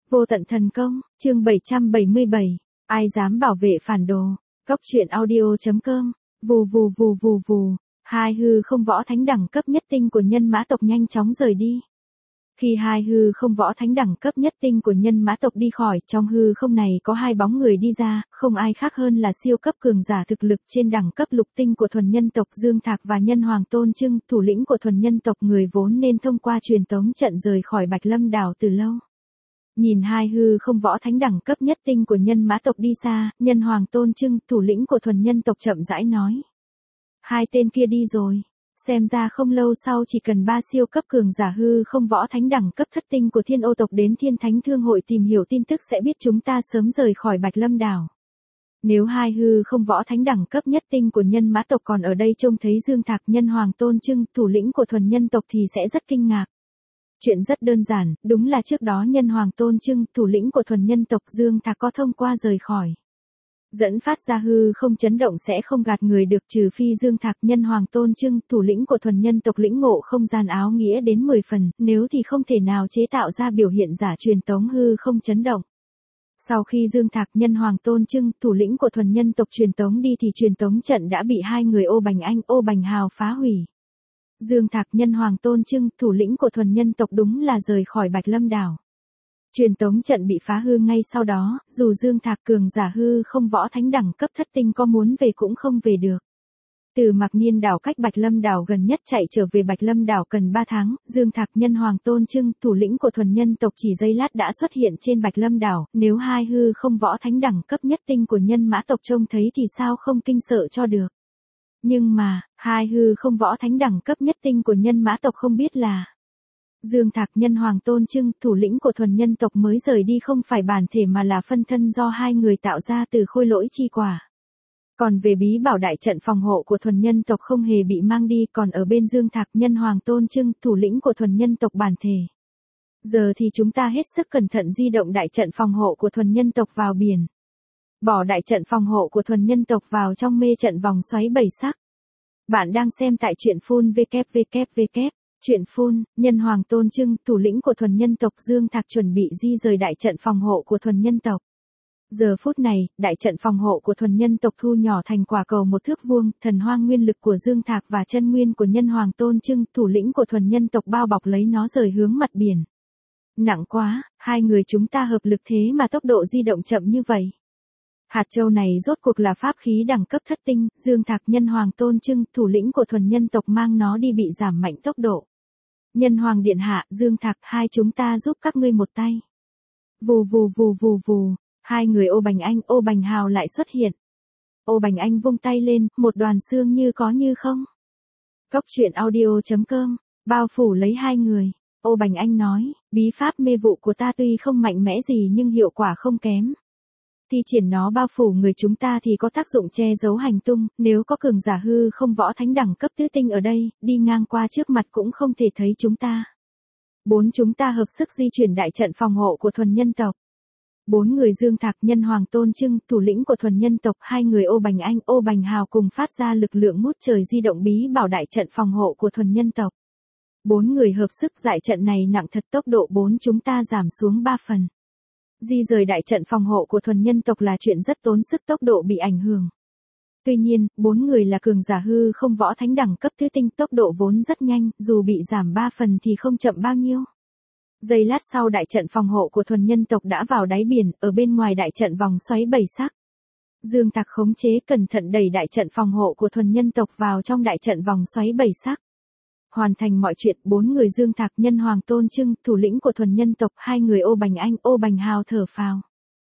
Vô tận thần công, chương 777, ai dám bảo vệ phản đồ, Cốc truyện audio.com, vù vù vù vù vù, hai hư không võ thánh đẳng cấp nhất tinh của nhân mã tộc nhanh chóng rời đi. Khi hai hư không võ thánh đẳng cấp nhất tinh của nhân mã tộc đi khỏi, trong hư không này có hai bóng người đi ra, không ai khác hơn là siêu cấp cường giả thực lực trên đẳng cấp lục tinh của thuần nhân tộc Dương Thạc và nhân hoàng Tôn Trưng, thủ lĩnh của thuần nhân tộc, người vốn nên thông qua truyền tống trận rời khỏi Bạch Lâm đảo từ lâu. Nhìn hai hư không võ thánh đẳng cấp nhất tinh của nhân mã tộc đi xa, nhân hoàng Tôn Trưng, thủ lĩnh của thuần nhân tộc chậm rãi nói. Hai tên kia đi rồi. Xem ra không lâu sau chỉ cần 3 siêu cấp cường giả hư không võ thánh đẳng cấp thất tinh của Thiên Ô tộc đến Thiên Thánh Thương hội tìm hiểu tin tức sẽ biết chúng ta sớm rời khỏi Bạch Lâm đảo. Nếu hai hư không võ thánh đẳng cấp nhất tinh của nhân mã tộc còn ở đây trông thấy Dương Thạc, nhân hoàng Tôn Trưng, thủ lĩnh của thuần nhân tộc thì sẽ rất kinh ngạc. Chuyện rất đơn giản, đúng là trước đó nhân hoàng Tôn Trưng, thủ lĩnh của thuần nhân tộc Dương Thạc có thông qua rời khỏi. Dẫn phát ra hư không chấn động sẽ không gạt người được, trừ phi Dương Thạc, nhân hoàng Tôn Trưng, thủ lĩnh của thuần nhân tộc lĩnh ngộ không gian áo nghĩa đến 10 phần, nếu thì không thể nào chế tạo ra biểu hiện giả truyền tống hư không chấn động. Sau khi Dương Thạc, nhân hoàng Tôn Trưng, thủ lĩnh của thuần nhân tộc truyền tống đi thì truyền tống trận đã bị hai người Ô Bành Anh, Ô Bành Hào phá hủy. Dương Thạc, nhân hoàng Tôn Trưng, thủ lĩnh của thuần nhân tộc đúng là rời khỏi Bạch Lâm đảo. Truyền tống trận bị phá hư ngay sau đó, dù Dương Thạc cường giả hư không võ thánh đẳng cấp thất tinh có muốn về cũng không về được. Từ Mạc Niên đảo cách Bạch Lâm đảo gần nhất chạy trở về Bạch Lâm đảo cần 3 tháng, Dương Thạc, nhân hoàng Tôn Trưng, thủ lĩnh của thuần nhân tộc chỉ giây lát đã xuất hiện trên Bạch Lâm đảo, nếu hai hư không võ thánh đẳng cấp nhất tinh của nhân mã tộc trông thấy thì sao không kinh sợ cho được. Nhưng mà, hai hư không võ thánh đẳng cấp nhất tinh của nhân mã tộc không biết là Dương Thạc, nhân hoàng Tôn Trưng, thủ lĩnh của thuần nhân tộc mới rời đi không phải bản thể mà là phân thân do hai người tạo ra từ khôi lỗi chi quả. Còn về bí bảo đại trận phòng hộ của thuần nhân tộc không hề bị mang đi, còn ở bên Dương Thạc, nhân hoàng Tôn Trưng, thủ lĩnh của thuần nhân tộc bản thể. Giờ thì chúng ta hết sức cẩn thận di động đại trận phòng hộ của thuần nhân tộc vào biển. Bỏ đại trận phòng hộ của thuần nhân tộc vào trong mê trận vòng xoáy 7 sắc. Bạn đang xem tại truyện full www. Chuyện phun, nhân hoàng Tôn Trưng, thủ lĩnh của thuần nhân tộc Dương Thạc chuẩn bị di rời đại trận phòng hộ của thuần nhân tộc. Giờ phút này, đại trận phòng hộ của thuần nhân tộc thu nhỏ thành quả cầu 1 thước vuông, thần hoang nguyên lực của Dương Thạc và chân nguyên của nhân hoàng Tôn Trưng, thủ lĩnh của thuần nhân tộc bao bọc lấy nó rời hướng mặt biển. Nặng quá, hai người chúng ta hợp lực thế mà tốc độ di động chậm như vậy. Hạt châu này rốt cuộc là pháp khí đẳng cấp thất tinh, Dương Thạc, nhân hoàng Tôn Trưng, thủ lĩnh của thuần nhân tộc mang nó đi bị giảm mạnh tốc độ. Nhân hoàng điện hạ, Dương Thạc, hai chúng ta giúp các ngươi một tay. Vù vù vù vù vù, hai người Ô Bành Anh, Ô Bành Hào lại xuất hiện. Ô Bành Anh vung tay lên, một đoàn xương như có như không. Cốc truyện audio.com, bao phủ lấy hai người. Ô Bành Anh nói, bí pháp mê vụ của ta tuy không mạnh mẽ gì nhưng hiệu quả không kém. Thi triển nó bao phủ người chúng ta thì có tác dụng che giấu hành tung, nếu có cường giả hư không võ thánh đẳng cấp tứ tinh ở đây, đi ngang qua trước mặt cũng không thể thấy chúng ta. Chúng ta hợp sức di chuyển đại trận phòng hộ của thuần nhân tộc. 4 người Dương Thạc, nhân hoàng Tôn Trưng, thủ lĩnh của thuần nhân tộc, hai người Ô Bành Anh, Ô Bành Hào cùng phát ra lực lượng ngút trời di động bí bảo đại trận phòng hộ của thuần nhân tộc. 4 người hợp sức giải trận này nặng thật, tốc độ chúng ta giảm xuống 3 phần. Di rời đại trận phòng hộ của thuần nhân tộc là chuyện rất tốn sức, tốc độ bị ảnh hưởng. Tuy nhiên, 4 người là cường giả hư không võ thánh đẳng cấp tứ tinh, tốc độ vốn rất nhanh, dù bị giảm 3 phần thì không chậm bao nhiêu. Giây lát sau đại trận phòng hộ của thuần nhân tộc đã vào đáy biển, ở bên ngoài đại trận vòng xoáy 7 sắc. Dương Thạc khống chế cẩn thận đẩy đại trận phòng hộ của thuần nhân tộc vào trong đại trận vòng xoáy 7 sắc. Hoàn thành mọi chuyện, 4 người Dương Thạc, nhân hoàng Tôn Trưng, thủ lĩnh của thuần nhân tộc, hai người Ô Bành Anh, Ô Bành Hào thở phào.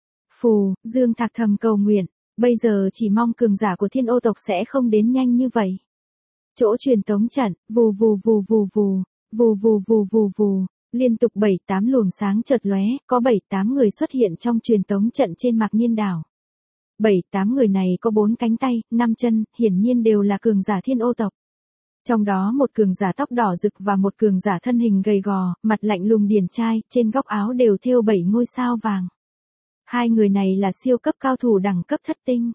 Phù, Dương Thạc thầm cầu nguyện, bây giờ chỉ mong cường giả của Thiên Ô tộc sẽ không đến nhanh như vậy. Chỗ truyền tống trận, vù vù vù vù vù, vù vù vù vù vù, liên tục 7-8 luồng sáng chợt lóe, có 7-8 người xuất hiện trong truyền tống trận trên Mạc Niên đảo. 7-8 người này có 4 cánh tay, 5 chân, hiển nhiên đều là cường giả Thiên Ô tộc. Trong đó một cường giả tóc đỏ rực và một cường giả thân hình gầy gò, mặt lạnh lùng điển trai, trên góc áo đều thêu 7 ngôi sao vàng. Hai người này là siêu cấp cao thủ đẳng cấp thất tinh.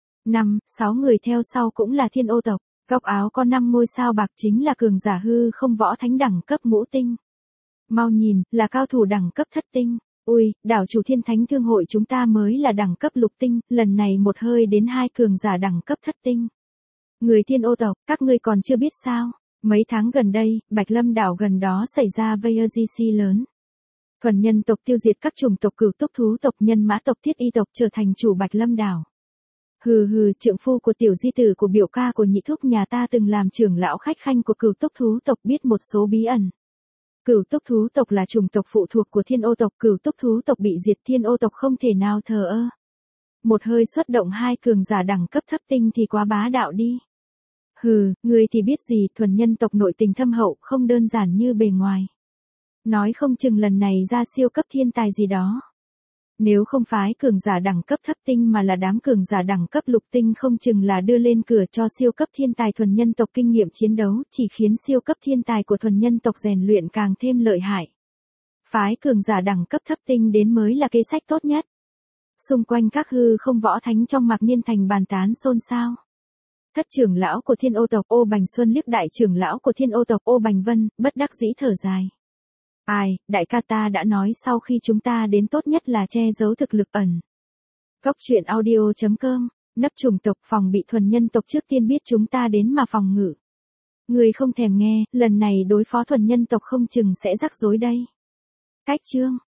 5-6 người theo sau cũng là Thiên Ô tộc, góc áo có 5 ngôi sao bạc chính là cường giả hư không võ thánh đẳng cấp ngũ tinh. Mau nhìn, là cao thủ đẳng cấp thất tinh. Ui, đảo chủ Thiên Thánh Thương hội chúng ta mới là đẳng cấp lục tinh, lần này một hơi đến 2 cường giả đẳng cấp thất tinh. Người Thiên Ô tộc, các ngươi còn chưa biết sao? Mấy tháng gần đây, Bạch Lâm đảo gần đó xảy ra VRGC lớn. Thuần nhân tộc tiêu diệt các chủng tộc Cửu Túc thú tộc, Nhân Mã tộc, Thiết Y tộc trở thành chủ Bạch Lâm đảo. Hừ hừ, trượng phu của tiểu di tử của biểu ca của nhị thúc nhà ta từng làm trưởng lão khách khanh của Cửu Túc thú tộc, biết một số bí ẩn. Cửu Túc thú tộc là chủng tộc phụ thuộc của Thiên Ô tộc, Cửu Túc thú tộc bị diệt, Thiên Ô tộc không thể nào thờ ơ. Một hơi xuất động 2 cường giả đẳng cấp thấp tinh thì quá bá đạo đi. Hừ, ngươi thì biết gì, thuần nhân tộc nội tình thâm hậu, không đơn giản như bề ngoài. Nói không chừng lần này ra siêu cấp thiên tài gì đó. Nếu không phái cường giả đẳng cấp thấp tinh mà là đám cường giả đẳng cấp lục tinh, không chừng là đưa lên cửa cho siêu cấp thiên tài thuần nhân tộc kinh nghiệm chiến đấu, chỉ khiến siêu cấp thiên tài của thuần nhân tộc rèn luyện càng thêm lợi hại. Phái cường giả đẳng cấp thấp tinh đến mới là kế sách tốt nhất. Xung quanh các hư không võ thánh trong Mạc Niên Thành bàn tán xôn xao. Thất trưởng lão của Thiên Ô tộc Ô Bành Xuân liếc đại trưởng lão của Thiên Ô tộc Ô Bành Vân, bất đắc dĩ thở dài. Ai, đại ca ta đã nói sau khi chúng ta đến tốt nhất là che giấu thực lực ẩn. Góc truyện audio.com, nấp chủng tộc phòng bị thuần nhân tộc trước tiên biết chúng ta đến mà phòng ngự. Người không thèm nghe, lần này đối phó thuần nhân tộc không chừng sẽ rắc rối đây. Cách chương.